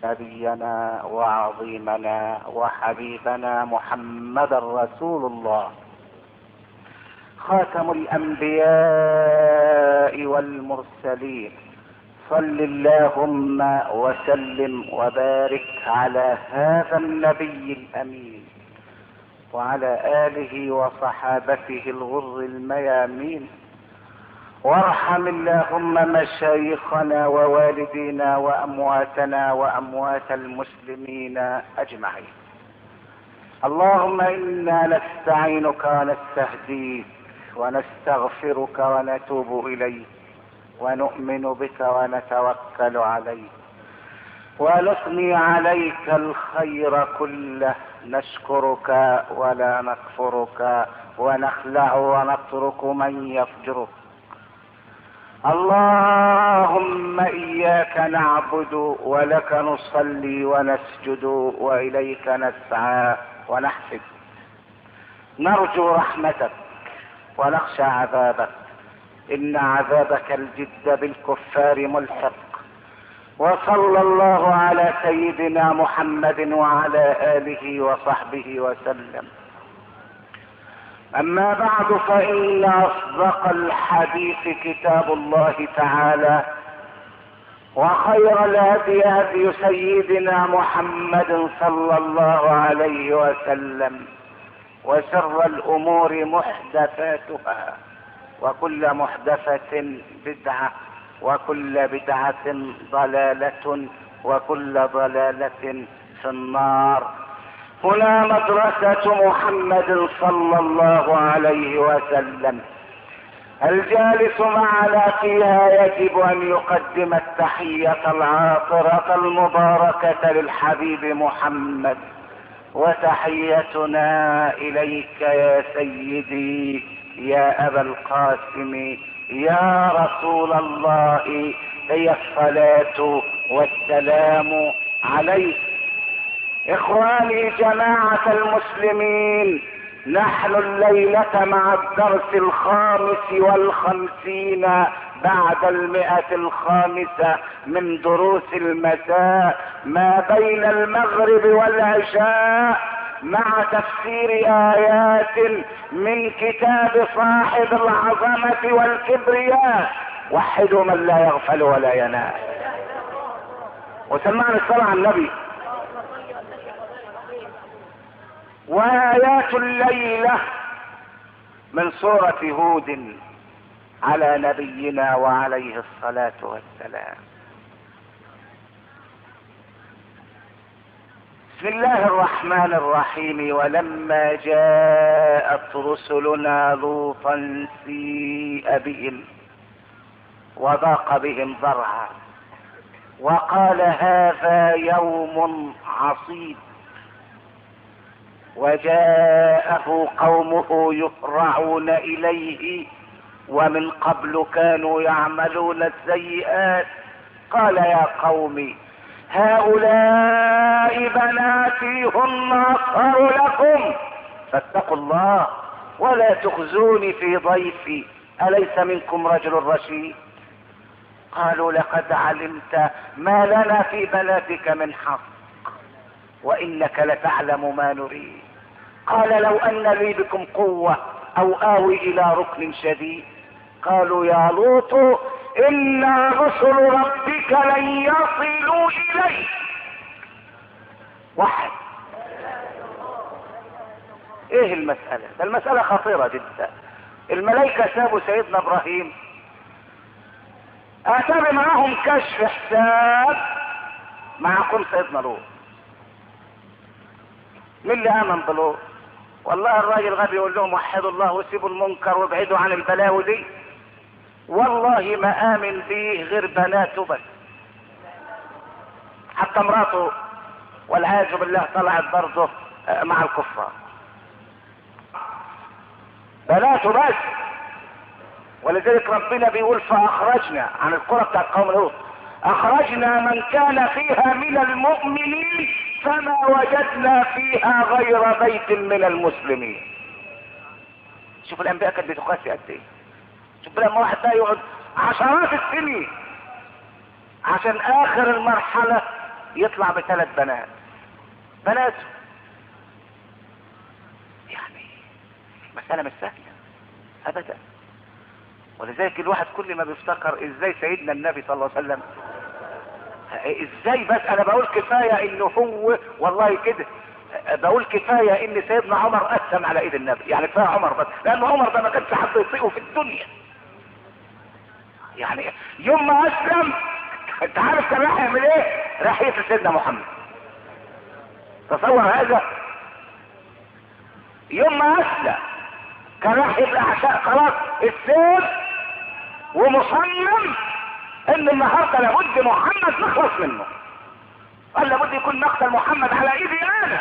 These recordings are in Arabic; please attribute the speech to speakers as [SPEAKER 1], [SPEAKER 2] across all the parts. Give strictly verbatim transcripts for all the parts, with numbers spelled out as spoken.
[SPEAKER 1] نبينا وعظيمنا وحبيبنا محمد رسول الله خاتم الانبياء والمرسلين. صل اللهم وسلم وبارك على هذا النبي الامين وعلى اله وصحابته الغر الميامين، وارحم اللهم مشايخنا ووالدينا وامواتنا واموات المسلمين اجمعين. اللهم انا نستعينك ونستهديك ونستغفرك ونتوب اليك ونؤمن بك ونتوكل عليك ونثني عليك الخير كله، نشكرك ولا نكفرك ونخلع ونترك من يفجرك. اللهم اياك نعبد ولك نصلي ونسجد واليك نسعى ونحفد، نرجو رحمتك ونخشى عذابك، ان عذابك الجد بالكفار ملحق. وصلى الله على سيدنا محمد وعلى اله وصحبه وسلم. اما بعد، فان اصدق الحديث كتاب الله تعالى، وخير الهدي هدي سيدنا محمد صلى الله عليه وسلم، وشر الامور محدثاتها، وكل محدثة بدعة، وكل بدعة ضلالة، وكل ضلالة في النار. هنا مدرسة محمد صلى الله عليه وسلم، الجالس معنا فيها يجب ان يقدم التحية العاطرة المباركة للحبيب محمد، وتحيتنا اليك يا سيدي يا ابا القاسم يا رسول الله، هي الصلاة والسلام عليك. اخواني جماعة المسلمين، نحن الليلة مع الدرس الخامس والخمسين بعد المئة الخامسة من دروس المساء ما بين المغرب والعشاء، مع تفسير آيات من كتاب صاحب العظمة والكبرياء، وحدوا من لا يغفل ولا ينام. وسمعنا الصلاة على النبي. وآيات الليلة من سورة هود على نبينا وعليه الصلاة والسلام. بسم الله الرحمن الرحيم. ولما جاءت رسلنا لوطا سيء بهم وضاق بهم ذرعا وقال هذا يوم عصيب، وجاءه قومه يهرعون اليه ومن قبل كانوا يعملون السيئات. قال يا قوم هؤلاء بناتي هن اطهر لكم فاتقوا الله ولا تخزوني في ضيفي اليس منكم رجل رشيد. قالوا لقد علمت ما لنا في بناتك من حق وانك لتعلم ما نريد. قال لو ان لي بكم قوة او اوي الى ركن شديد. قالوا يا لوط إنا رسل ربك لن يصلوا إليك. واحد. ايه المسألة؟ ده المسألة خطيرة جدا. الملائكة سابوا سيدنا ابراهيم، اتى معهم كشف حساب معكم سيدنا لوط. مين اللي امن بلوط؟ والله الراجل غبي يقول لهم وحدوا الله وسيبوا المنكر وابعدوا عن البلاوي دي. والله ما امن بيه غير بناته بس، حتى مراته والعياذ بالله طلعت برضه مع الكفار. بناته بس. ولذلك ربنا بيقول فاخرجنا عن القرى بتاعت قوم لوط، اخرجنا من كان فيها من المؤمنين فما وجدنا فيها غير بيت من المسلمين. شوف الانبياء كانت بتقاسي قد ايه. شوف لما واحد ده يقعد عشرات السنين عشان اخر المرحلة يطلع بثلاث بنات بناته. يعني مسألة مش سهلة ابدا. ولذلك الواحد كل ما بيفتكر ازاي سيدنا النبي صلى الله عليه وسلم، ازاي بس انا بقول كفاية انه هو والله كده، بقول كفاية ان سيدنا عمر اسلم على ايد النبي، يعني كفاية عمر بس، لان عمر ده ما كانش حد يطيقه في الدنيا. يعني يوم ما اسلم انت عارف كان راح يعمل ايه؟ راح يقتل سيدنا محمد. تصور هذا. يوم ما اسلم كان راح يبقى عشاء خلاص السيف ومصمم ان النهارده لابد محمد نخلص منه، قال لابد يكون مقتل محمد على ايدي انا.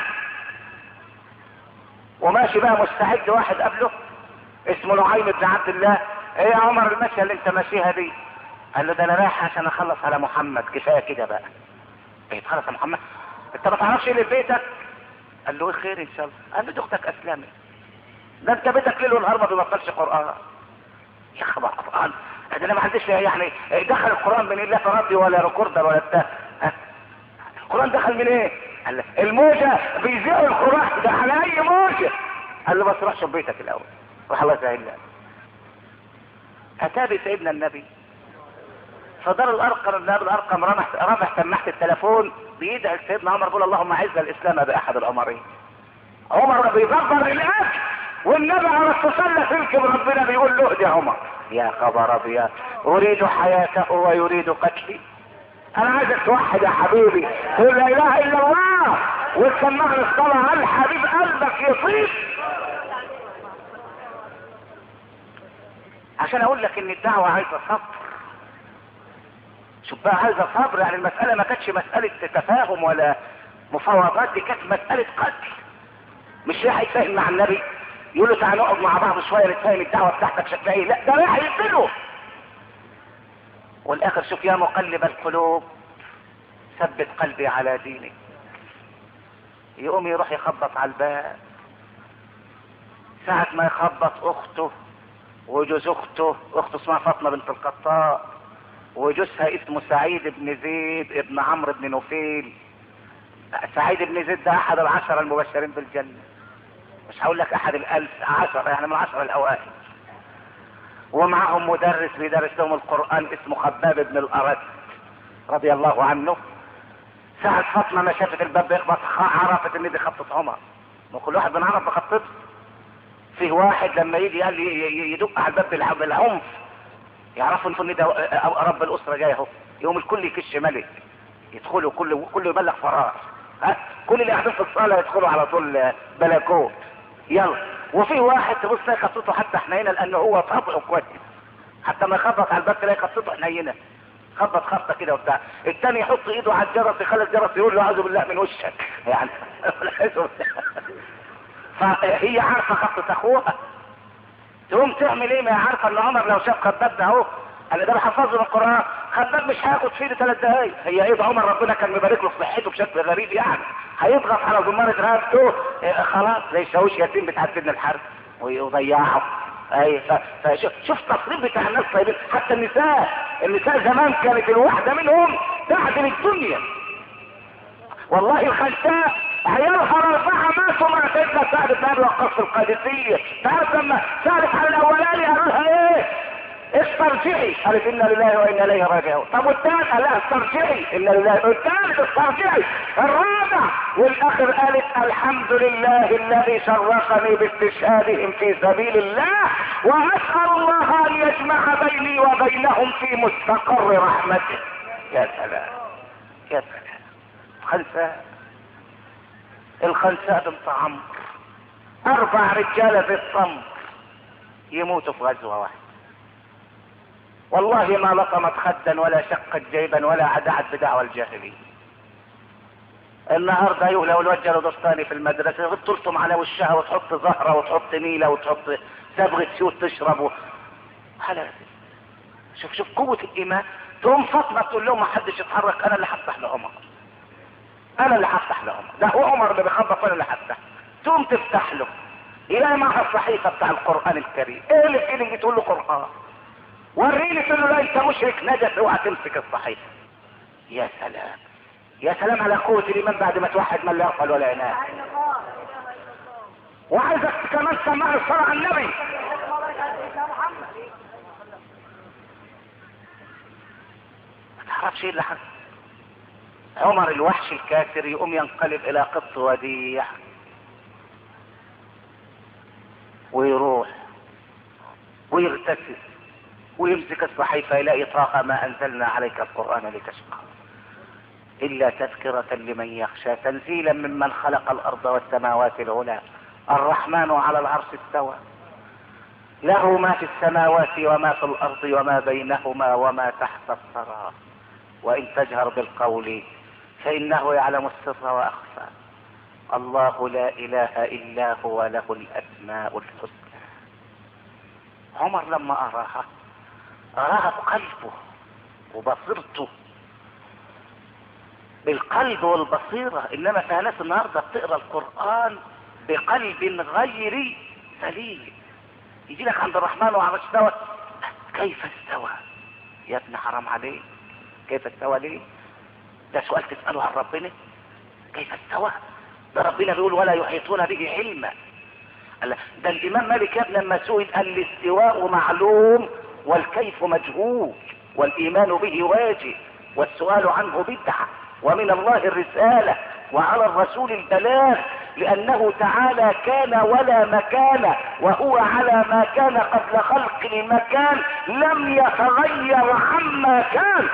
[SPEAKER 1] وماشي بقى مستعد واحد قبله اسمه نعيم بن عبد الله، ايه يا عمر المشيه اللي انت ماشيها دي؟ قال له ده انا رايح عشان اخلص على محمد، كفايه كده بقى. ايه تخلص على محمد؟ انت ما تعرفش ايه اللي في بيتك؟ قال له ايه خير ان شاء الله؟ قال له دي اختك اسلمت. ده انت بيتك ليل ونهار ما بيبطلش قران. يا خبر قران، ده انا ما عنديش يعني دخل القران من لا تردي ولا ريكوردر ولا بتاع. القران دخل من ايه؟ قال له الموجه بيذيعوا القران ده على اي موجه. قال له بس روح شوف بيتك الاول. راح الله يسهل لك. اتى سيدنا النبي فدار الارقم النبي الارقم رمح رمح سماعه التليفون بيدعي سيدنا عمر بيقول اللهم اعز الاسلام باحد الامرين. عمر بيدبر الاكل والنبي على التسلى سلك ربنا بيقول له يا عمر يا خبر ابيض اريد حياته ويريد قتلي. انا عايزك توحد يا حبيبي تقول لا اله الا الله وتسمعني الصلاه هل حبيب قلبك يطيب. عشان اقول لك ان الدعوه عايزه صبر. شوف بقى عايزه صبر، يعني المساله ما كانتش مساله تفاهم ولا مفاوضات، دي كانت مساله قتل. مش رايح يتفاهم مع النبي يقول له تعالى نقعد مع بعض شويه نتفاهم الدعوه بتاعتك شكلها ايه، لا ده رايح يقتله. والاخر شوف يا مقلب القلوب ثبت قلبي على دينك. يقوم يروح يخبط على الباب، ساعة ما يخبط اخته وجوز اخته، اخته اسمها فاطمة بنت الخطاب وجوزها اسمه سعيد بن زيد ابن عمرو بن نفيل. سعيد بن زيد ده احد العشرة المبشرين بالجنة، مش هقول لك احد الالف، عشرة يعني من العشرة الاوائل. ومعهم مدرس بيدرس لهم القرآن اسمه خباب بن الارد رضي الله عنه. ساعة فاطمة ما شافت الباب بيخبط عرفت ان دي خطة عمر، وكل واحد بنعرف بخطته. فيه واحد لما يجي قال يدق على الباب بالعنف يعرفوا ان ده رب الاسرة جاي اهو، يوم الكل يكش ملك يدخلوا كله كله يبلغ فراغ، ها كل اللي قاعدين في الصالة يدخلوا على طول بلكوت يلا. وفي واحد تبص تلاقي خطته حتى حنينه لانه هو طبعه كويس، حتى ما يخبط على الباب تلاقي خطته حنينه خبط خبطه كده وبتاع. الثاني يحط ايده على الجرس يخلي الجرس يقول له اعوذ بالله من وشك يعني. فهي عارفه خطه اخوها تقوم تعمل ايه؟ ما هي عارفه ان عمر لو شاف خباب ده اهو انا ده بحفظه من القران، خباب مش هياخد فيه ثلاث دقايق. هي ايه عمر ربنا كان مبارك له في صحته بشكل غريب يعني، هيضغط على زمارة رقبته إيه خلاص زي شاويش يتيم بتاع سيدنا الحرب ويضيعه. اي فشوف شوف التصريف بتاع الناس طيبين. حتى النساء النساء زمان كانت الواحده منهم تعدل الدنيا. والله الخلفاء عيالها الاربعه ماتوا مع سيدنا سعد بن ابي وقاص في القادسيه. تعرف لما سالت على الاولاني قالوا لها ايه؟ استرجعي، قالت انا لله وانا اليه راجعون. طب والثالث قال لها استرجعي انا لله، والثالث استرجعي، الرابع والاخر قالت الحمد لله الذي شرفني باستشهادهم في سبيل الله واسال الله ان يجمع بيني وبينهم في مستقر رحمته. يا سلام يا سلام. خلفاء الخلفاء بنت عمرو اربع رجاله في الصمت يموتوا في غزوه واحده. والله ما لطمت خدا ولا شقت جيبا ولا عدعت بدعوى الجاهليه. النهارده يقول لو الواد جاله دستاني في المدرسه تلطم على وشها وتحط زهره وتحط نيله وتحط صبغه سيوط تشرب حلال. شوف شوف قوه الايمان. تقوم فاطمه تقول لهم ما حدش يتحرك انا اللي هفتح لعمر، انا اللي هفتح لعمر، ده هو عمر اللي بيخبط انا اللي هفتح. تقوم تفتح له يلاقي معها الصحيفه بتاع القران الكريم. ايه اللي في ايدك بتقول له قران؟ وريني. تقول له لا انت مشرك نجس اوعى تمسك الصحيفه. يا سلام يا سلام على قوة الإيمان بعد ما توحد من لا يغفل ولا ينام. وعايزك كمان تسمع الصلاة على النبي. ما تعرفش ايه اللي حصل. عمر الوحش الكافر يقوم ينقلب الى قط وديع ويروح ويغتسل ويمسك الصحيفة يلاقي طه ما انزلنا عليك القرآن لتشقى الا تذكرة لمن يخشى تنزيلا ممن خلق الارض والسماوات العلى الرحمن على العرش استوى له ما في السماوات وما في الارض وما بينهما وما تحت الثرى وان تجهر بالقول فانه يعلم السر واخفى الله لا اله الا هو له الاسماء الحسنى. عمر لما اراها اراها بقلبه وبصيرته بالقلب والبصيرة، انما في ناس النهارده بتقرا القرآن بقلب غير سليم. يجي لك عند الرحمن وعلى استوى كيف استوى يا ابن حرام عليك، كيف استوى ليه؟ ده سؤال تسأله عن ربنا؟ كيف استوى؟ ده ربنا بيقول ولا يحيطون به علما. ده الامام مالك يا ابن لما سئل قال الاستواء معلوم والكيف مجهول والايمان به واجب والسؤال عنه بدعة ومن الله الرسالة وعلى الرسول البلاغ لأنه تعالى كان ولا مكان وهو على ما كان قبل خلق المكان لم يتغير عما كان.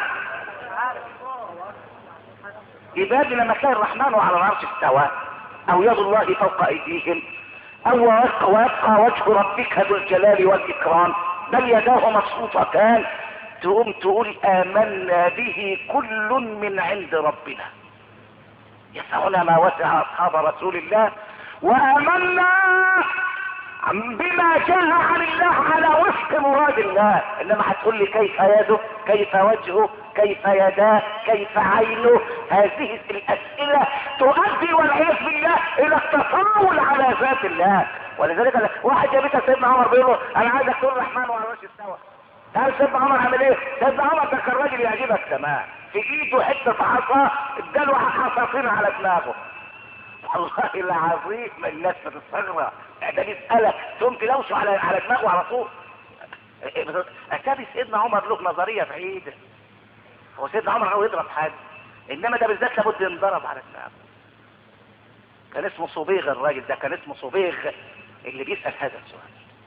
[SPEAKER 1] عبادي لما كان الرحمن على العرش استوى أو يد الله فوق أيديهم أو ويبقى وجه ربك ذو الجلال والإكرام بل يداه مبسوطتان تقوم تقول آمنا به كل من عند ربنا. يسعنا ما وسع أصحاب رسول الله وآمنا بما جاء عن الله على وفق مراد الله. انما هتقول لي كيف يده كيف وجهه كيف يداه كيف عينه، هذه الاسئلة تؤدي والعياذ بالله الى التطاول على ذات الله. ولذلك واحد جابتها سيدنا عمر بيقول له انا عايزك تقول الرحمن وعلى وجه استوى. تعال سيدنا عمر عمل ايه؟ سيدنا عمر ده كان راجل يعجبك تمام، في ايده حته عصا اداله حصاصين على دماغه. والله العظيم الناس بتستغرب، ده بيسالك تقوم تلوشه على على دماغه على طول. اتاري سيدنا عمر له نظريه بعيده. هو سيدنا عمر هو يضرب حد، انما ده بالذات لابد ينضرب على دماغه. كان اسمه صبيغ الراجل ده، كان اسمه صبيغ اللي بيسال هذا السؤال.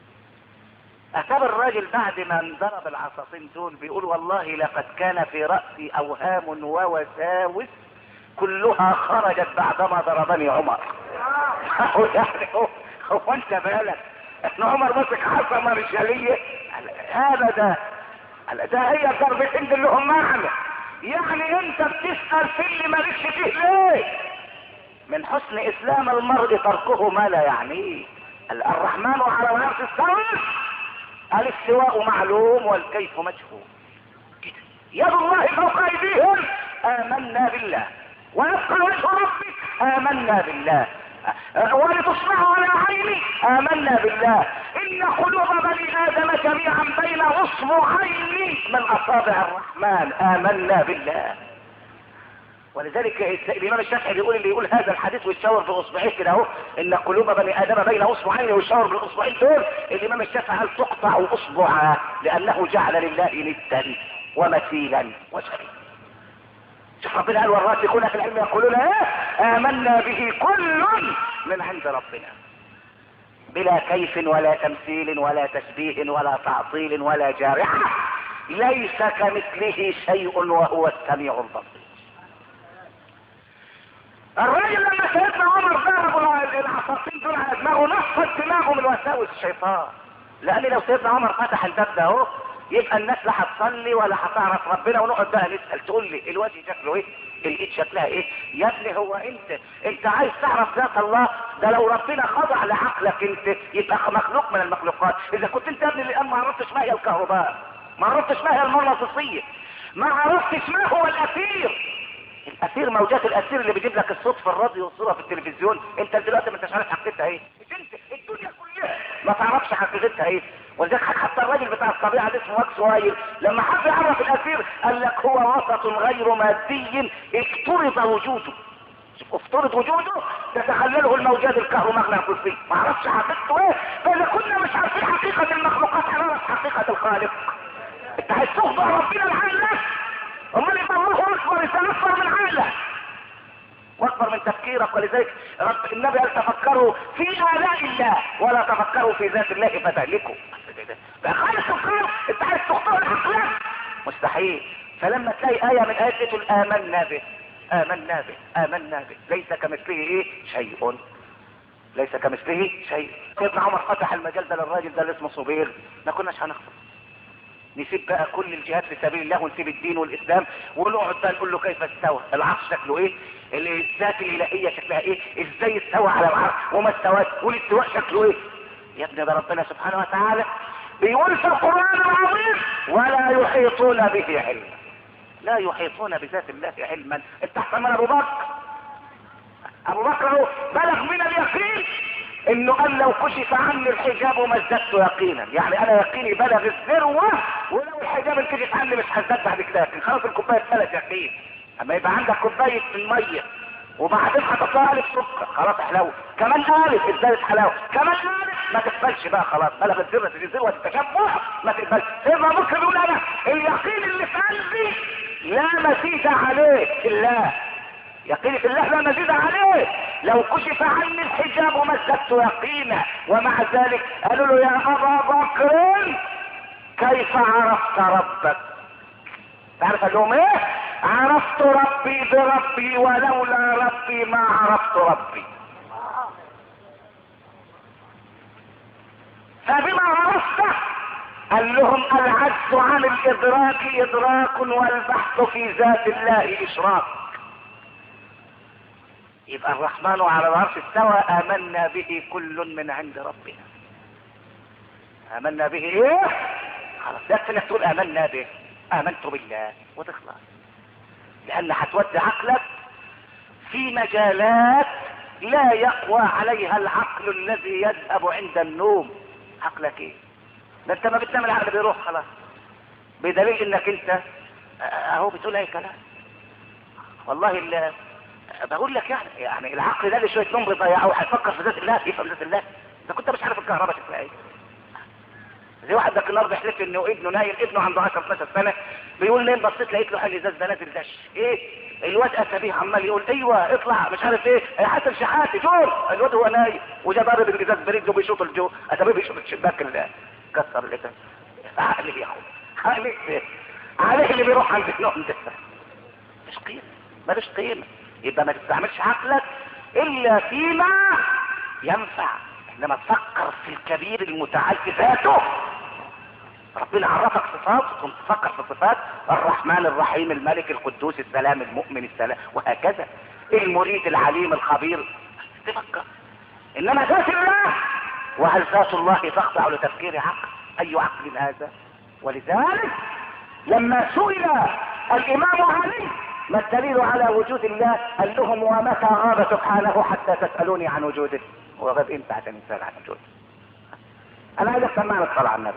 [SPEAKER 1] أتاب الراجل بعد ما انضرب العصاصين دول بيقول والله لقد كان في رأسي أوهام ووساوس كلها خرجت بعدما ضربني عمر. هو يعني هو, هو انت بالك ان عمر مسك حصمة رجالية؟ ابدا، ده هي ضربتين اللي هم معنى. يعني انت بتسأل في اللي مالكش فيه ليه؟ من حسن اسلام المرء تركه ما لا يعنيه. الرحمن على العرش استوى، الاستواء معلوم والكيف مجهول. يد الله فوق ايديهم امنا بالله ويبقى وجه ربك امنا بالله ولتصنع على عيني امنا بالله ان قلوب بني ادم جميعا بين اصبعين من اصابع الرحمن امنا بالله. ولذلك الامام الشافعي بيقول اللي يقول هذا الحديث ويشاور باصبعيه كده اهو ان قلوب بني ادم بين اصبعين ويشاور بالاصبعين دول، الامام الشافعي قال تقطع اصبعا لانه جعل لله ندا ومثيلا وشريكا. شوف ربنا قال والراسخون في العلم يقولون ايه؟ امنا به كل من عند ربنا بلا كيف ولا تمثيل ولا تشبيه ولا تعطيل ولا جارحه ليس كمثله شيء وهو السميع البصير. الراجل لما سيدنا عمر ضرب العصاصين دول على دماغه نفض دماغه من وساوس الشيطان، لان لو سيدنا عمر فتح الباب ده اهو يبقى الناس لا هتصلي ولا هتعرف ربنا، ونقعد بقى نسال تقول لي الوجه شكله ايه؟ الايد شكلها ايه؟ يا ابني هو انت انت عايز تعرف ذات الله؟ ده لو ربنا خضع لعقلك انت يبقى مخلوق من المخلوقات. اذا كنت انت يا ابني الان ما عرفتش ما هي الكهرباء، ما عرفتش ما هي المغناطيسيه، ما عرفتش ما هو الاثير. الاثير موجات الاثير اللي بيجيب لك الصوت في الراديو والصوره في التلفزيون، انت دلوقتي ما انتش عارف حقيقتها ايه. انت الدنيا كلها ما تعرفش حقيقتها ايه. ولذلك حتى الراجل بتاع الطبيعه اللي اسمه ماكس وايل لما حب يعرف الاسير قال لك هو وسط غير مادي افترض وجوده. افترض وجوده تتخلله الموجات الكهرومغناطيسيه، ما عرفش حقيقته ايه. فاذا كنا مش عارفين حقيقه المخلوقات هنعرف حقيقه الخالق. انت عايز تخضع ربنا لعقلك؟ امال يبقى الله اكبر يتنفر من عقلك واكبر من تفكيرك. ولذلك رب النبي قال تفكروا في آلاء الله ولا تفكروا في ذات الله فتهلكوا. بقى خالص الخلق انت عايز تخطئ عقلك؟ مستحيل. فلما تلاقي آية من آيات تقول آمنا به آمنا به آمنا به ليس كمثله ايه شيء، ليس كمثله شيء. سيدنا عمر فتح المجال ده للراجل ده اللي اسمه صبير، ما كناش هنخطئ. نسيب بقى كل الجهاد في سبيل الله ونسيب الدين والاسلام ونقعد بقى نقول له كيف استوى، العرش شكله ايه، الذات الالهيه شكلها ايه، ازاي استوى على العرش وما استواش، والاستواء شكله ايه. يا ابني ده ربنا سبحانه وتعالى بيقول في القران العظيم ولا يحيطون به علما. لا يحيطون بذات الله علما. انت احسن من ابو بكر. ابو بكر بلغ من اليقين انه قال لو كشف عني الحجاب ما ازددت يقينا، يعني انا يقيني بلغ الذروه ولو الحجاب انكشف عني مش هزداد بعد كده، لكن خلاص الكوبايه اتملت يقين. اما يبقى عندك كوبايه الميه وبعدين هتطلع الف سكر خلاص حلاوه، كمان الف ازدادت حلاوه، كمان الف ما تقبلش بقى خلاص بلغت ذروه ذروه التشبع ما تقبلش. سيدنا ابو بكر بيقول انا اليقين اللي في قلبي لا مزيد عليه في الله، يقيني في الله لا مزيد عليه، لو كشف عني الحجاب ما ازددت يقينا. ومع ذلك قالوا له يا ابا بكر كيف عرفت ربك؟ تعرف قال لهم ايه؟ عرفت ربي بربي ولولا ربي ما عرفت ربي. فبما عرفته قال لهم العجز عن الادراك ادراك والبحث في ذات الله اشراك. يبقى الرحمن على العرش استوى آمنا به كل من عند ربنا. آمنا به ايه؟ خلاص يكفي انك تقول آمنا به، آمنت بالله وتخلص. لأن هتودي عقلك في مجالات لا يقوى عليها العقل الذي يذهب عند النوم. عقلك ايه؟ ده انت ما بتنام العقل بيروح خلاص، بدليل انك انت اهو بتقول اي كلام. والله اللي بقول لك يعني يعني العقل ده اللي شويه نوم بيضيعه هيفكر في ذات الله، يفهم ذات الله. اذا كنت مش عارف الكهرباء شكلها ايه. زي واحد ذاك النهارده بيحلف انه ابنه نايم، ابنه عنده عشرة اتناشر سنه، بيقول نايم بصيت لقيت له حل ازاز بنازل دش. ايه الواد اتى بيه عمال يقول ايوه اطلع مش عارف ايه يا حسن شحاتي جول. الواد هو نايم وجا ضارب الازاز برجله بيشوط الجو، اتى بيه بيشوط الشباك اللي كسر اللي كان. عقلي يا اخو عقلي عليه اللي بيروح عند النوم ده مش قيمه، مالوش قيمه. يبقى ما تستعملش عقلك الا فيما ينفع، انما تفكر في الكبير المتعال في ذاته. ربنا عرفك صفات ثم تفكر في صفات الرحمن الرحيم الملك القدوس السلام المؤمن السلام وهكذا. المريد العليم الخبير تفكر. انما ذات الله، وهل ذات الله تخضع لتفكير عقل؟ اي عقل هذا؟ ولذلك لما سئل الامام علي ما الدليل على وجود الله قال لهم ومتى غاب سبحانه حتى تسألوني عن وجوده؟ هو غاب امتى عشان نسأل عن وجوده؟ انا عايز اسمع لك صلاة على النبي.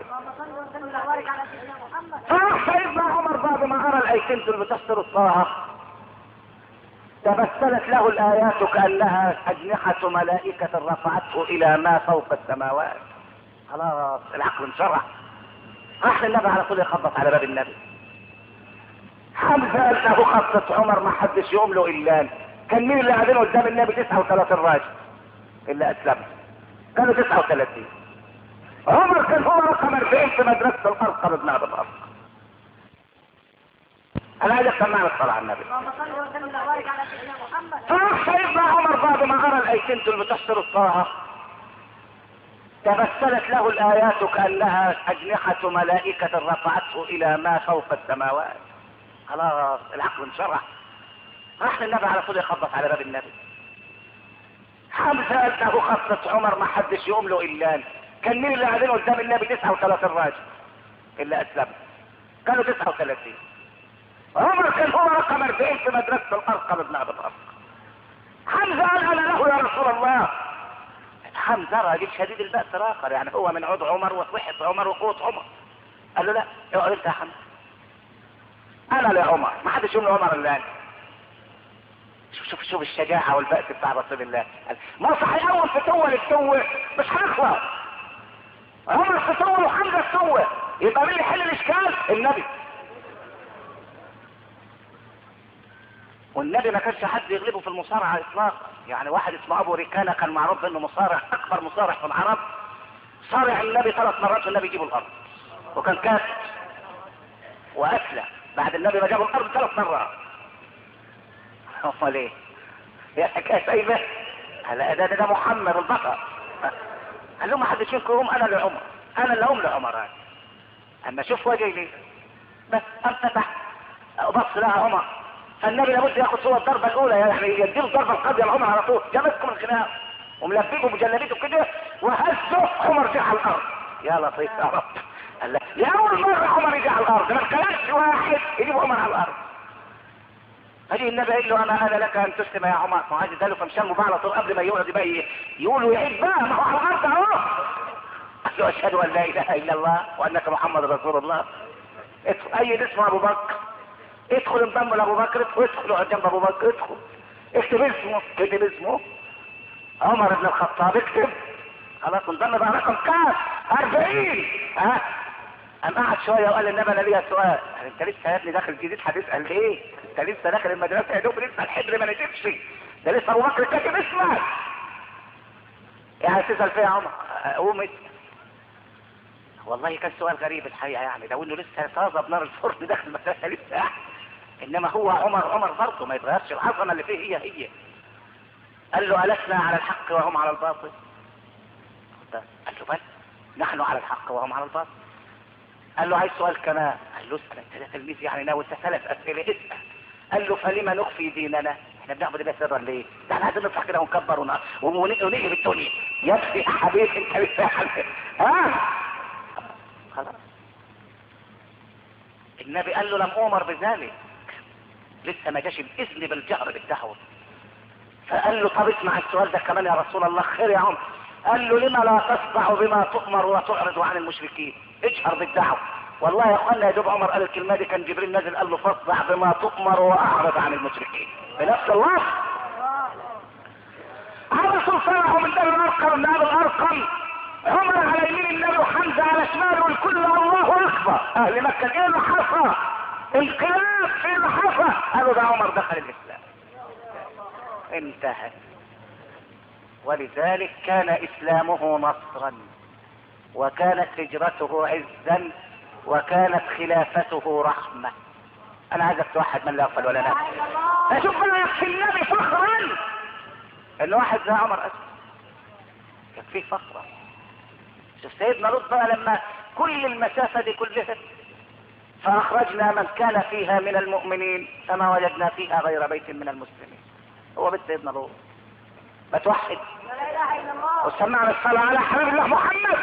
[SPEAKER 1] صح سيدنا عمر بعد ما ارى الايتين دول بتفسر الطاعة تبسلت له الايات كأنها اجنحة ملائكة رفعته الى ما فوق السماوات. خلاص العقل انشرح. راح للنبي على طول يخبط على باب النبي. حمزة قال له خطة عمر ما حدش يقوم له الا كان مين اللي قاعدين قدام النبي؟ تسعة وثلاثين راجل اللي اسلموا كانوا تسعة وثلاثين. عمر كان هو رقم أربعين في مدرسة الارقم ابن ابي الارقم. انا عايز اسمع لك صلاة على النبي. صح سيدنا عمر بعد ما ارى الايتين دول بتفسر الطاعة تبسلت له الايات كأنها اجنحة ملائكة رفعته الى ما فوق السماوات. خلاص العقل انشرح. راح للنبي على طول يخبط على باب النبي. حمزة قال له خطة عمر ما حدش يقوم له الا كان مين اللي قاعدين قدام النبي؟ تسعة وثلاثين راجل اللي اسلموا كانوا تسعة وثلاثين. عمر كان هو رقم أربعين في مدرسة الارقم ابن ابي الارقم. حمزة قال انا له يا رسول الله. حمزة راجل شديد البأس الاخر، يعني هو من عود عمر وصحة عمر وقوة عمر. قال له لا اقعد انت يا حمزة، انا لعمر، ما حدش يقول لعمر الا انا. شوف شوف شوف الشجاعة والبأس بتاع رسول الله. ما صحيح اول فتوة للتوة مش هنخلص، عمر فتوة وحمزة فتوة، يبقى مين اللي يحل الاشكال؟ النبي. والنبي ما كانش حد يغلبه في المصارعة اطلاقا. يعني واحد اسمه ابو ريكانة كان معروف انه مصارع، اكبر مصارع في العرب، صارع النبي ثلاث مرات والنبي يجيبه الارض، وكان كافر واسلم بعد النبي ما جابه الارض ثلاث مرات. امال ايه؟ يا حكايه سايبه. هلا ده ده محمد البطل. قال له ما حدش منكم يقوم، انا لعمر، انا اللي اقوم لعمر. اما شوف وجهي ليه بس انفتح بص لها عمر، فالنبي لابد ياخد صوره الضربه الاولى، يعني يديله الضربه القاضيه لعمر على طول، جابتكم الخناق وملببه بجلابيته كده وهزه، عمر جه على الارض. يا لطيف يا رب. قال لا لاول مره عمر يجي على الارض، ما كانش واحد يجيب عمر على الارض. هذه النبي قال له انا انا لك ان تسلم يا عمر، ما عايز اداله فمشان بقى على طول قبل ما يقعد بقى يقولوا يعيد بقى، ما هو على الارض اهو. قال له اشهد ان لا اله الا الله وانك محمد رسول الله. ادخل اي اسمه ابو بكر، ادخل انضم لابو بكر، وادخل اقعد جنب ابو بكر، ادخل اكتب اسمه، اكتب اسمه عمر بن الخطاب، اكتب خلاص انضم بقى رقم كام؟ أربعين. ها قام قعد شويه وقال للنبي انا ليا سؤال. يعني انت لسه يا ابني داخل جديد هتسال ليه؟ انت لسه داخل المدرسه يا دوب لسه الحبر ما نشفش، ده لسه ابو بكر كاتب اسمك. يعني تسال فيا يا عمر؟ قوم اسال. والله كان سؤال غريب الحقيقه، يعني لو انه لسه طازه بنار الفرن داخل المدرسه لسه، انما هو عمر عمر برضه ما يتغيرش، العظمه اللي فيه هي هي. قال له ألسنا على الحق وهم على الباطل؟ قال له بل نحن على الحق وهم على الباطل. قال له عايز سؤال كمان. قال له اسال انت ده تلميذ يعني ناوي انت ثلاث اسئله، اسال. قال له فلما نخفي ديننا؟ احنا بنعبد الله سرا ليه؟ ده احنا عايزين نطلع كده ونكبر ونقلب الدنيا. يا ابني يا حبيبي انت بتفهم ها؟ خلاص. النبي قال له لم امر بذلك، لسه ما جاش الاذن بالجهر بالدعوه. فقال له طب اسمع السؤال ده كمان يا رسول الله. خير يا عمر. قال له لما لا تصدع بما تؤمر وتعرض عن المشركين؟ اجهر بالدعوه. والله يا اخوانا يا دوب عمر قال الكلمه دي كان جبريل نازل قال له فاصدع بما تؤمر واعرض عن المشركين بنفس الله. هذا سلطانه من دار الارقم، من دار الارقم، عمر على يمين النبي وحمزه على شماله، والكل الله اكبر. اهل مكه ايه اللي حصل؟ انقلاب في اللي حصل. قالوا ده عمر دخل الاسلام. انتهت. ولذلك كان اسلامه نصرا، وكانت هجرته عزا، وكانت خلافته رحمة. انا عايزك توحد من لا يغفل ولا لا. اشوف بقى يكفي النبي فخرا ان واحد زي عمر اسلم، يكفيه فخرا. شوف سيدنا لوط بقى لما كل المسافة دي كلها فاخرجنا من كان فيها من المؤمنين فما وجدنا فيها غير بيت من المسلمين. هو بيت سيدنا لوط. ما توحد وسمعنا الصلاة على حبيب الله محمد.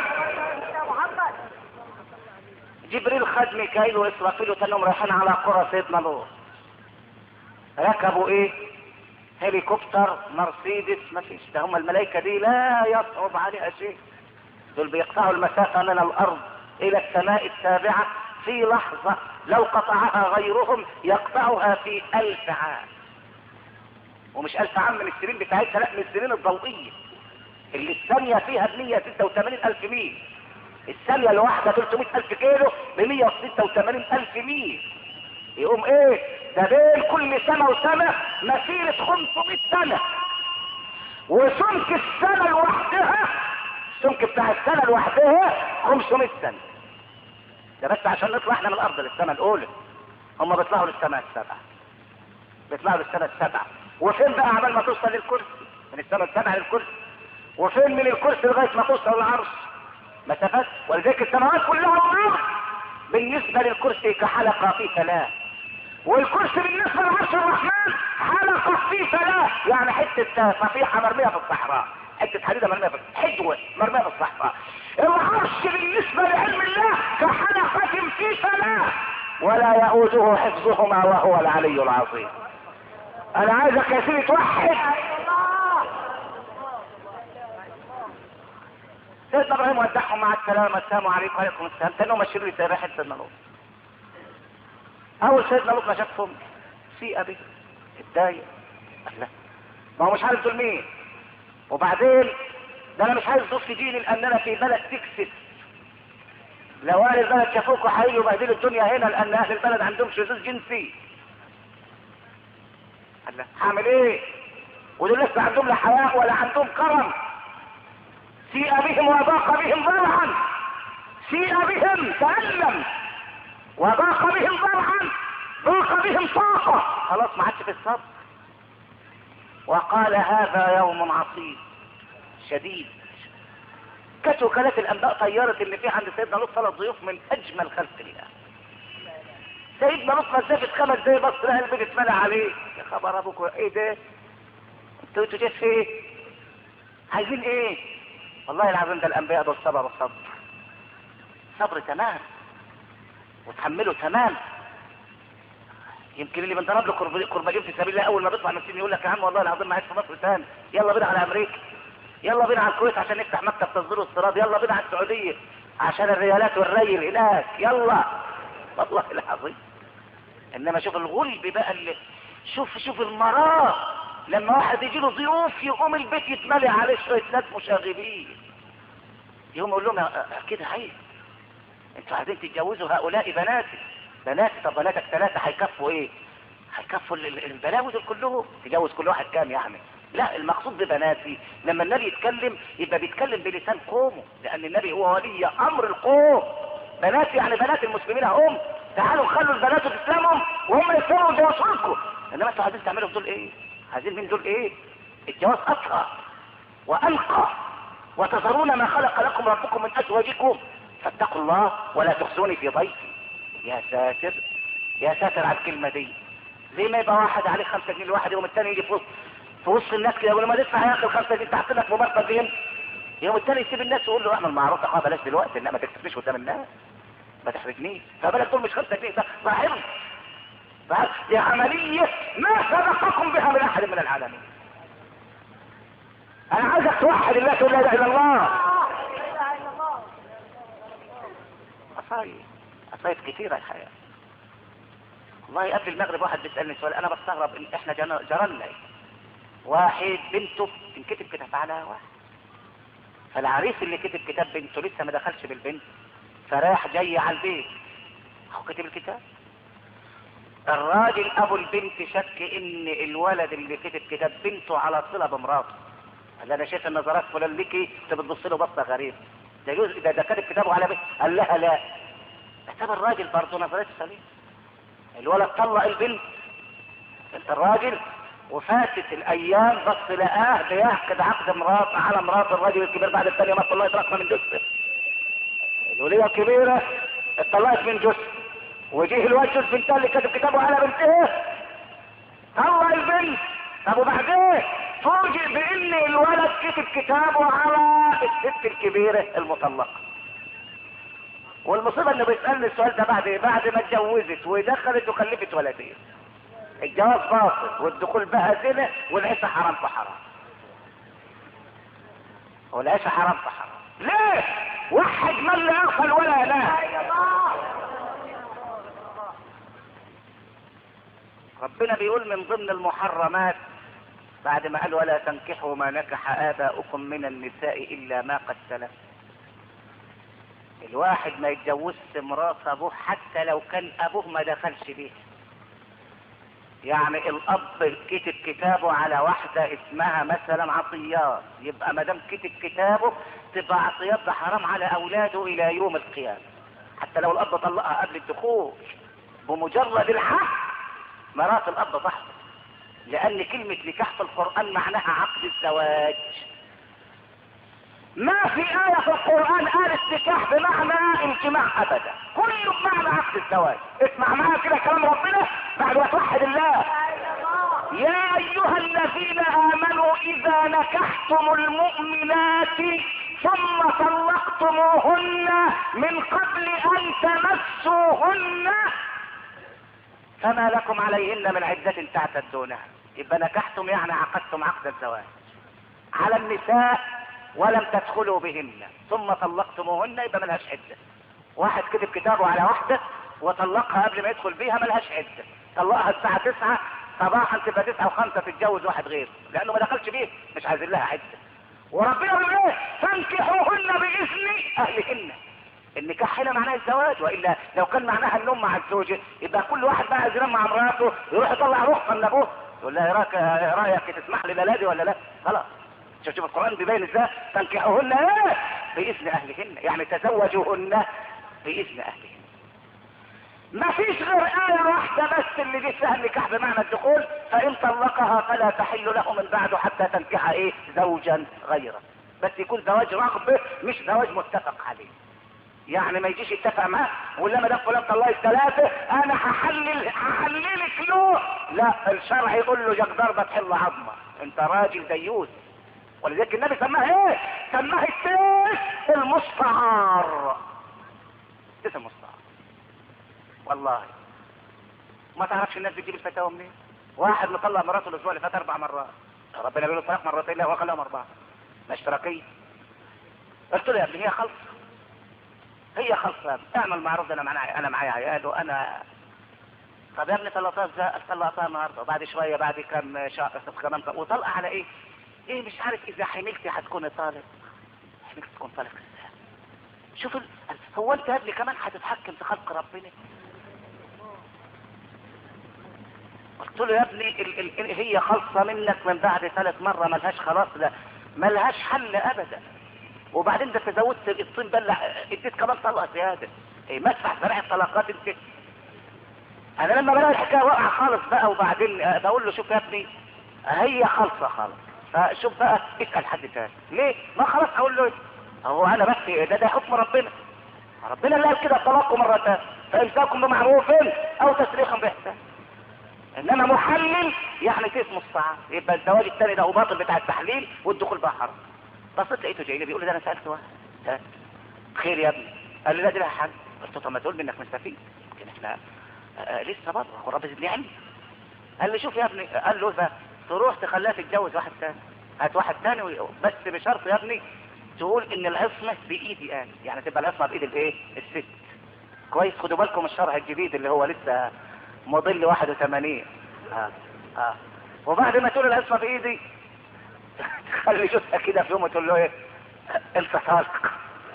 [SPEAKER 1] جبريل خد ميكائيل واسرافيل وتنهم رايحين على قرى سيدنا لوط. ركبوا ايه؟ هليكوبتر مرسيدس، ما فيش، ده هم الملائكة دي لا يصعب عليها شيء. دول بيقطعوا المسافة من الارض الى السماء السابعة في لحظة، لو قطعها غيرهم يقطعها في الف عام. ومش الف عام من السنين بتاعتها، لا من السنين الضوئية اللي الثانية فيها ب مية وستة وثمانين الف ميل. الثانية الواحدة ثلاثمائة الف كيلو ب مية وستة وثمانين الف ميل. يقوم ايه ده بين كل سنة وسنة مسيرة خمسمائة سنة، وسمك السنة لوحدها، السمك بتاع السنة لوحدها خمسمائة سنة. ده بس عشان نطلع احنا من الارض للسنة الاولى، هم بيطلعوا للسماء السبعة، بيطلعوا للسنة السبعة. وفين بقى عمال ما توصل للكرسي؟ من السنة السبعة للكرسي. وفين من الكرسي لغاية ما توصل للعرش؟ مسافات. ولذلك السماوات كلها والارض بالنسبة للكرسي كحلقة في ثلاث، والكرسي بالنسبة لعرش الرحمن حلقة في ثلاث، يعني حتة صفيحة مرمية في الصحراء، حتة حديدة مرمية في حجوة مرمية في الصحراء. العرش بالنسبة لعلم الله كحلقة في ثلاث، ولا يؤوده حفظهما وهو العلي العظيم. انا عايزك يا سيدي توحد. سيدنا ابراهيم ودعهم مع السلامه، السلام عليكم وعليكم السلام، كانوا ماشيين له ريحه سيدنا لوط. اول سيدنا لوط ما شافهم سيء به اتضايق، لا ما هو مش عارف دول مين، وبعدين ده انا مش عايز ضيف ديني لان انا في بلد تكسس، لو اهل البلد شافوكوا هيجوا يبهدلوا الدنيا هنا لان اهل البلد عندهم شذوذ جنسي. الله هعمل ايه؟ ودول لسه عندهم لا حياء ولا عندهم كرم. سيء بهم وضاق بهم ذرعا، سيء بهم تألم وضاق بهم ذرعا، ضاق بهم طاقة، خلاص ما عادش في الصبر. وقال هذا يوم عصيب شديد. كانت وكالات الانباء طيرت ان في عند سيدنا لوط ثلاث ضيوف من اجمل خلق الله. سيدنا لوط مسافه خمس دقايق بص لها البيت اتملى عليه، يا خبر ابوك ايه ده؟ انتوا انتوا جايين في ايه؟ عايزين ايه؟ والله العظيم ده الانبياء دول صبروا الصبر، صبر تمام وتحملوا تمام. يمكن اللي بنضرب له كرباجين في سبيل الله اول ما بيطلع من السجن يقول لك يا عم والله العظيم ما عايش في مصر ثاني، يلا بينا على امريكا، يلا بينا على الكويت عشان نفتح مكتب تصدير واستيراد، يلا بينا على السعوديه عشان الريالات والريل هناك، يلا والله العظيم. انما شوف الغلب بقى اللي شوف شوف المراه لما واحد يجي له ضيوف يقوم البيت يتملي عليه شويه ناس مشاغبين، يقوم يقول لهم كده عيب، انتوا عايزين تتجوزوا هؤلاء بناتي، بناتي طب بناتك ثلاثه هيكفوا ايه؟ هيكفوا البلاوي دول كلهم؟ تجوز كل واحد كام يعني؟ لا المقصود ببناتي لما النبي يتكلم يبقى بيتكلم بلسان قومه، لان النبي هو ولي امر القوم. بناتي يعني بنات المسلمين هم، تعالوا خلوا البنات تسلمهم وهم يسلموا جوازكم. انما انتوا عايزين تعملوا دول ايه؟ عايزين من دول ايه؟ الجواز اطهر وانقى، وتذرون ما خلق لكم ربكم من ازواجكم فاتقوا الله ولا تخزوني في ضيفي. يا ساتر يا ساتر على الكلمه دي. زي ما يبقى واحد عليه خمسة جنيه لواحد يوم الثاني يجي في وسط في وسط الناس كده يقول ما تدفع يا اخي الخمسة جنيه تحت لك مبرطجين، يوم الثاني يسيب الناس ويقول له اعمل معروف اه بلاش دلوقتي انما ما تكسبنيش قدام الناس ما تحرجنيش، فبالك دول مش خمسة جنيه ده صاحبهم. دي عمليه ما سبقكم بها من احد من العالمين. انا عايزك توحد الله تقول لا اله الا الله. مصايب مصايب كثيره الحياه. والله قبل المغرب واحد بيسالني سؤال انا بستغرب ان احنا جرالنا واحد بنته انكتب كتاب على واحد، فالعريس اللي كتب كتاب بنته لسه ما دخلش بالبنت فراح جاي على البيت هو كتب الكتاب. الراجل ابو البنت شك ان الولد اللي كتب كتاب بنته على صله بمراته، قال انا شايف النظرات فلان ليكي انت بتبص له بصه غريبه، ده يجوز ده, ده كاتب كتابه على بنت؟ قال لها لا. كتب الراجل برضه نظرته سليمه، الولد طلق البنت انت الراجل وفاتت الايام بس لقاه بيعقد عقد مرات على مرات الراجل الكبير بعد الثانيه ما طلعت رقمه من جثه. الوليه الكبيره اتطلقت من جثه وجيه الواد جوز بنتها اللي كاتب كتابه على بنتها طلق البنت. طب وبعدين فوجئ بان الولد كتب كتابه على الست الكبيره المطلقه. والمصيبه انه بيسالني السؤال ده بعد بعد ما اتجوزت ودخلت وخلفت ولدين. الجواز باطل والدخول بقى زنا والعيشه حرام في حرام. والعيشه حرام في حرام. ليه؟ وحد من لا يغفل ولا ينام. ربنا بيقول من ضمن المحرمات بعد ما قال ولا تنكحوا ما نكح آباؤكم من النساء إلا ما قد سلف. الواحد ما يتجوزش مرات ابوه حتى لو كان ابوه ما دخلش بيه. يعني الاب كتب كتابه على واحدة اسمها مثلا عطيات، يبقى ما دام كتب كتابه تبقى عطيات ده حرام على اولاده الى يوم القيامة حتى لو الاب طلقها قبل الدخول. بمجرد الحق مرات الاب تحصل، لان كلمة نكاح في القرآن معناها عقد الزواج. ما في آية في القرآن قالت نكاح بمعنى الجماع أبدا، كله بمعنى عقد الزواج. اسمع معايا كده كلام ربنا بعد ما توحد الله. يا أيها الذين آمنوا إذا نكحتم المؤمنات ثم طلقتموهن من قبل أن تمسوهن فما لكم عليهن من عدة تعتدونها. يبقى نكحتم يعني عقدتم عقد الزواج. على النساء ولم تدخلوا بهن ثم طلقتموهن يبقى ملهاش عدة. واحد كتب كتابه على واحدة وطلقها قبل ما يدخل بيها ملهاش عدة، طلقها الساعة تسعة صباحا تبقى تسعة وخمسة تتجوز واحد غير لانه ما دخلش بيه، مش عايزين لها عدة. وربنا بيقول ايه؟ فانكحوهن باذن اهلهن. النكاح هنا معناه الزواج، والا لو كان معناها النوم مع الزوجة يبقى كل واحد بقى عايز ينام مع مراته يروح يطلع رخصة من ابوه يقول لها ايه رايك تسمح لي بلادي ولا لا؟ خلاص. شوف شوف القرآن بيبين ازاي تنكحوهن ايه؟ باذن اهلهن، يعني تزوجوهن باذن اهلهن. ما فيش غير آية واحدة بس اللي دي فيها النكاح بمعنى الدخول، فإن طلقها فلا تحل له من بعده حتى تنكح ايه؟ زوجا غيره. بس يكون زواج رغبة مش زواج متفق عليه. يعني ما يجيش يتفق معاه ولا ما دام فلان طلقت ثلاثة انا هحلل هحللك له، لا الشرع يقول له جاك ضربة تحل عظمة، انت راجل ديوث. ولذلك النبي سماها ايه؟ سماها السيف المستعار. السيف المستعار. والله ما تعرفش الناس بتجيب الفتاوى منين؟ واحد مطلق مراته الاسبوع اللي فات اربع مرات، ربنا بيقول له طلاق مرتين لا هو خلاهم اربعه، ما اشتراكيه. قلت له يا ابني هي خلص هي خلص اعمل معروف، انا معايا انا معايا عيال وانا. طب يا ابني طلقتها ازاي؟ طلقتها النهارده وبعد شويه بعد كام شهر كمان وطلقه على ايه؟ ايه مش عارف اذا حملتي هتكون طالق. حملت تكون طالق ازاي؟ شوف ال... هو انت يا ابني كمان هتتحكم في خلق ربنا؟ قلت له يا ابني ال... ال... هي خلصه منك من بعد ثالث مره ملهاش خلاص، لا ملهاش حل ابدا. وبعدين ده تزودت الطين بلع اديت كمان طلقه زياده، ايه مسح سريع الطلقات انت. انا لما بلاقي الحكايه واقعه خالص بقى وبعدين بقول له شوف يا ابني هي خالصه خالص، فشوف بقى اسال حد تاني ليه؟ ما خلاص اقول له هو انا بس ده ده حكم ربنا، ربنا اللي قال كده الطلاق مرتين فامساكم بمعروف او تسريحا باحسان. انما محلل يعني كيس مستعار، يبقى الزواج الثاني ده هو باطل بتاع التحليل والدخول بقى حرام. بصيت لقيته جاي لي بيقول لي ده انا سالت واحد ها خير يا ابني، قال لي لا دي لها حل. قلت له طب ما تقول منك مستفيد يمكن احنا آه لسه برضه هو رب زدني علمي. قال لي شوف يا ابني، قال له ده تروح تخليها تتجوز واحد ثاني، هات واحد ثاني بس بشرط يا ابني تقول ان العصمه بايدي انا، يعني تبقى العصمه بايد الايه؟ الست. كويس خدوا بالكم الشرع الجديد اللي هو لسه موديل واحد وثمانين. اه اه وبعد ما تقول العصمه بايدي تخلي جثة كده في يوم وتقول له ايه؟ انت طالق.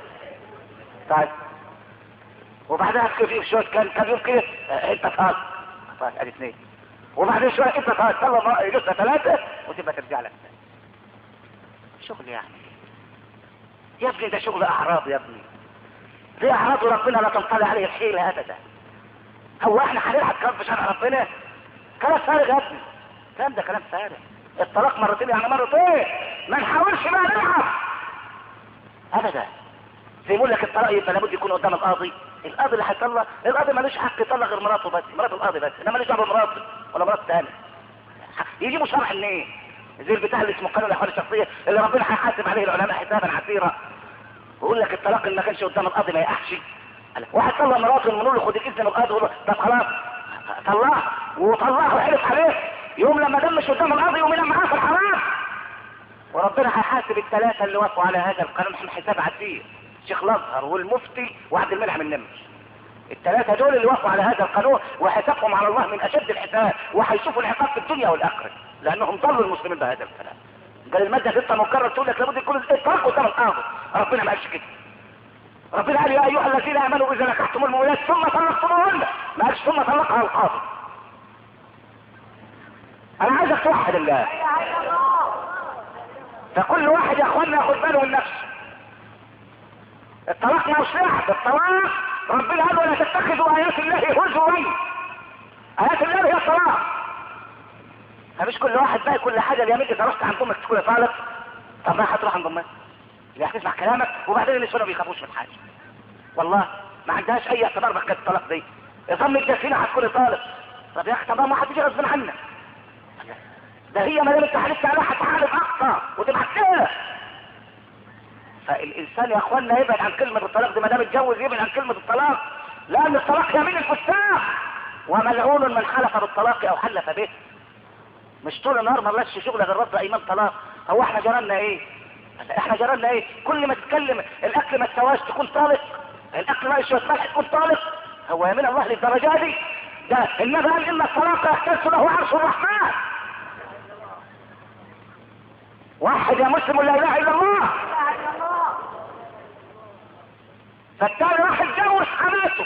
[SPEAKER 1] طيب وبعدها في شوية كان كان يوم كده انت طالق. طيب ادي اثنين وبعدين شوية انت طالق، طلع جثة ثلاثة وتبقى ترجع لك. شغل يعني يا ابني، ده شغل اعراض يا ابني، دي اعراض ربنا لا تنطلع عليه الحيلة ابدا. هو احنا هنلعب كلام في شرع ربنا؟ كلام فارغ يا ابني، كلام ده كلام فارغ. الطلاق مرتين يعني مرتين، ما نحاولش بقى نلعب ابدا. زي يقول لك الطلاق يبقى لابد يكون قدام القاضي، القاضي اللي هيطلق، القاضي مالوش حق يطلق غير مراته بس، مرات القاضي بس، انما مالوش دعوه بمراته ولا مرات ثانيه. يجيبوا شرح منين؟ زي البتاع اللي اسمه قانون الاحوال الشخصيه اللي ربنا هيحاسب عليه العلماء حسابا عسيرا، ويقول لك الطلاق اللي ما كانش قدام القاضي ما يقعش. واحد طلق مراته ونقول له خد الاذن من القاضي يقول له طب خلاص طلقه وطلقه وحلف عليه، يوم لما دمش قدام القاضي يوم ينام معاه في الحرام. وربنا هيحاسب الثلاثه اللي وافقوا على هذا القانون حساب عسير، الشيخ الازهر والمفتي وعبد المنعم النمر. الثلاثه دول اللي وافقوا على هذا القانون وحسابهم على الله من اشد الحساب، وهيشوفوا العقاب في الدنيا والاخره لانهم ضلوا المسلمين بهذا الكلام. قال الماده ستة مكرر تقول لك لابد يكون الطلاق قدام القاضي، ربنا ما قالش كده. ربنا قال يا ايها الذين امنوا اذا نكحتم المؤمنات ثم طلقتموهن، ما قالش ثم طلقها القاضي. انا عايزك توحد الله، فكل واحد يا اخوانا ياخد باله من نفسه. الطلاق مش لعب، الطلاق ربنا قال ولا تتخذوا ايات الله هزوا، ايات الله هي الطلاق. فمش كل واحد بقى كل حاجه اليمين اذا رحت عند امك تكون طالق، طب ما هتروح عند امك اللي هتسمع كلامك، وبعدين النسوان ما بيخافوش من حاجه والله، ما عندهاش اي اعتبار بحكايه الطلاق دي. اظن الجسيمه هتكون طالق، طب يا اخي طب ما حد يجي غصب عنك، ده هي ما دام انت حلفت عليها هتحالف اقصى وتبقى كده. فالانسان يا اخوانا يبعد عن كلمه الطلاق دي، ما دام اتجوز يبعد عن كلمه الطلاق، لان الطلاق يمين الفساق وملعون من حلف بالطلاق او حلف به. مش طول النهار ما لش شغل غير رد ايمان طلاق. هو احنا جرالنا ايه؟ احنا جرالنا ايه؟ كل ما تتكلم الاكل ما تسواش تكون طالق، الاكل ما شويه ملح تكون طالق. هو يمين الله للدرجه دي؟ ده النبي قال ان الطلاق يحتاج له عرش الرحمن. واحد يا مسلم لا اله الا الله. فالتاني راح يتجوز حماته.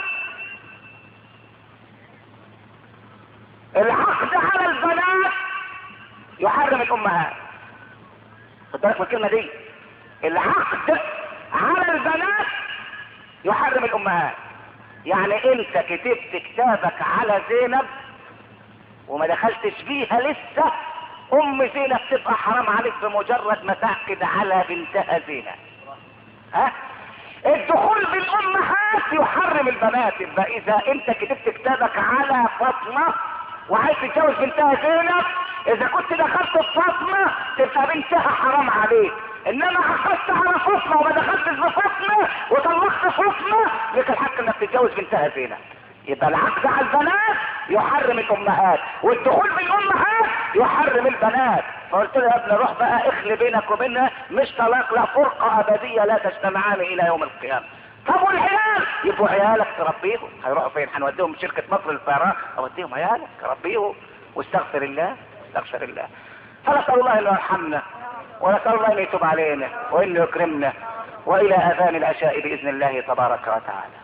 [SPEAKER 1] العقد على البنات يحرم الامهات. خد بالك من الكلمه دي، العقد على البنات يحرم الامهات. يعني انت كتبت كتابك على زينب وما دخلتش بيها لسه، ام زينب تبقى حرام عليك بمجرد ما تعقد على بنتها زينب. ها؟ الدخول بالامهات يحرم البنات. يبقى اذا انت كتبت كتابك على فاطمه وعايز تتجوز بنتها زينب، اذا كنت دخلت بفاطمه تبقى بنتها حرام عليك. انما اخذت على فاطمه وما دخلتش بفاطمه وطلقت فاطمه، لك الحق انك تتجوز بنتها زينب. يبقى العقد على البنات يحرم الامهات، والدخول بالامهات يحرم البنات. فقلت له يا ابني روح بقى اخلي بينك وبينها، مش طلاق، لا، فرقه ابديه لا تجتمعان الى يوم القيامه. طب والعيال؟ يبقوا عيالك تربيهم. هيروحوا فين؟ هنوديهم شركه مصر للطيران؟ اوديهم عيالك تربيهم واستغفر الله استغفر الله. فنسال الله ان يرحمنا، ونسال الله ان يتوب علينا وان يكرمنا، والى اذان العشاء باذن الله تبارك وتعالى.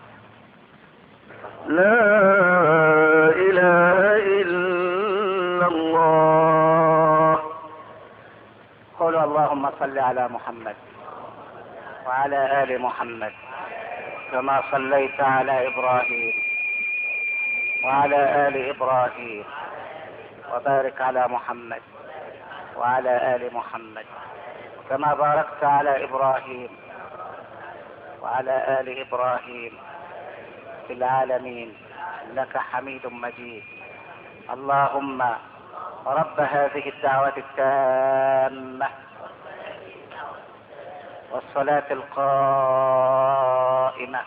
[SPEAKER 2] لا اله الا الله.
[SPEAKER 1] قولوا اللهم صل على محمد وعلى ال محمد كما صليت على ابراهيم وعلى ال ابراهيم، وبارك على محمد وعلى ال محمد كما باركت على ابراهيم وعلى ال ابراهيم في العالمين انك حميد مجيد. اللهم رب هذه الدعوة التامة والصلاة القائمة،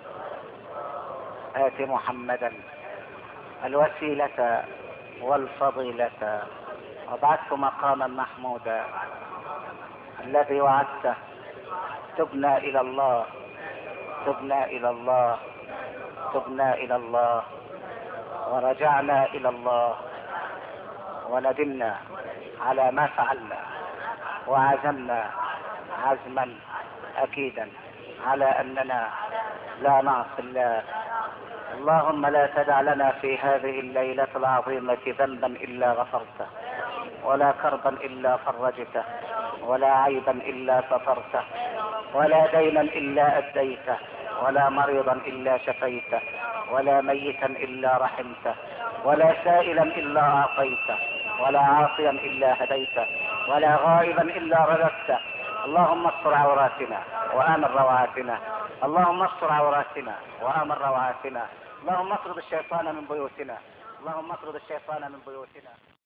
[SPEAKER 1] آت محمدا الوسيلة والفضيلة وابعثه مقاما محمودا الذي وعدته. تبنا الى الله تبنا الى الله تبنا الى الله ورجعنا الى الله، وندمنا على ما فعلنا، وعزمنا عزما اكيدا على اننا لا نعصي الله. اللهم لا تدع لنا في هذه الليلة العظيمة ذنبا الا غفرته، ولا كربا الا فرجته، ولا عيبا الا سترته، ولا دينا الا اديته، ولا مريضا الا شفيته، ولا ميتا الا رحمته، ولا سائلا الا اعطيته، ولا عاصيا الا هديته، ولا غائبا الا رددته. اللهم استر عوراتنا وامن روعاتنا، اللهم استر عوراتنا وامن روعاتنا، اللهم اطرد الشيطان من بيوتنا، اللهم اطرد الشيطان من بيوتنا.